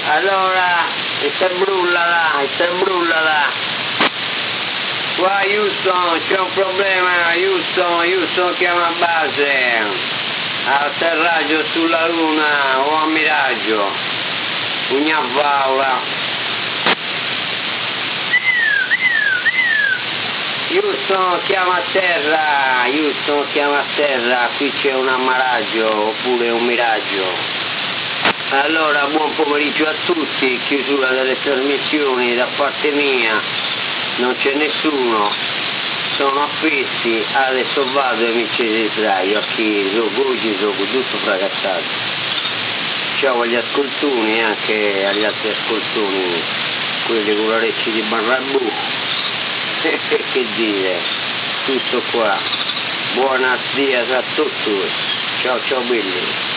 Allora, stai brullala. Qua Houston, c'è un problema, Houston chiama base. Atterraggio sulla luna o a miraggio. Una vaula. Houston chiama a terra, qui c'è un ammaraggio oppure un miraggio. Allora, buon pomeriggio a tutti, chiusura delle trasmissioni da parte mia, non c'è nessuno, sono affissi, adesso vado e mi ci distraio, a chi sono tutto fracassato. Ciao agli ascoltuni, anche agli altri ascoltuni, quelli con orecchi di barrabù. Che dire, tutto qua, buona dia a tutti, ciao Billy.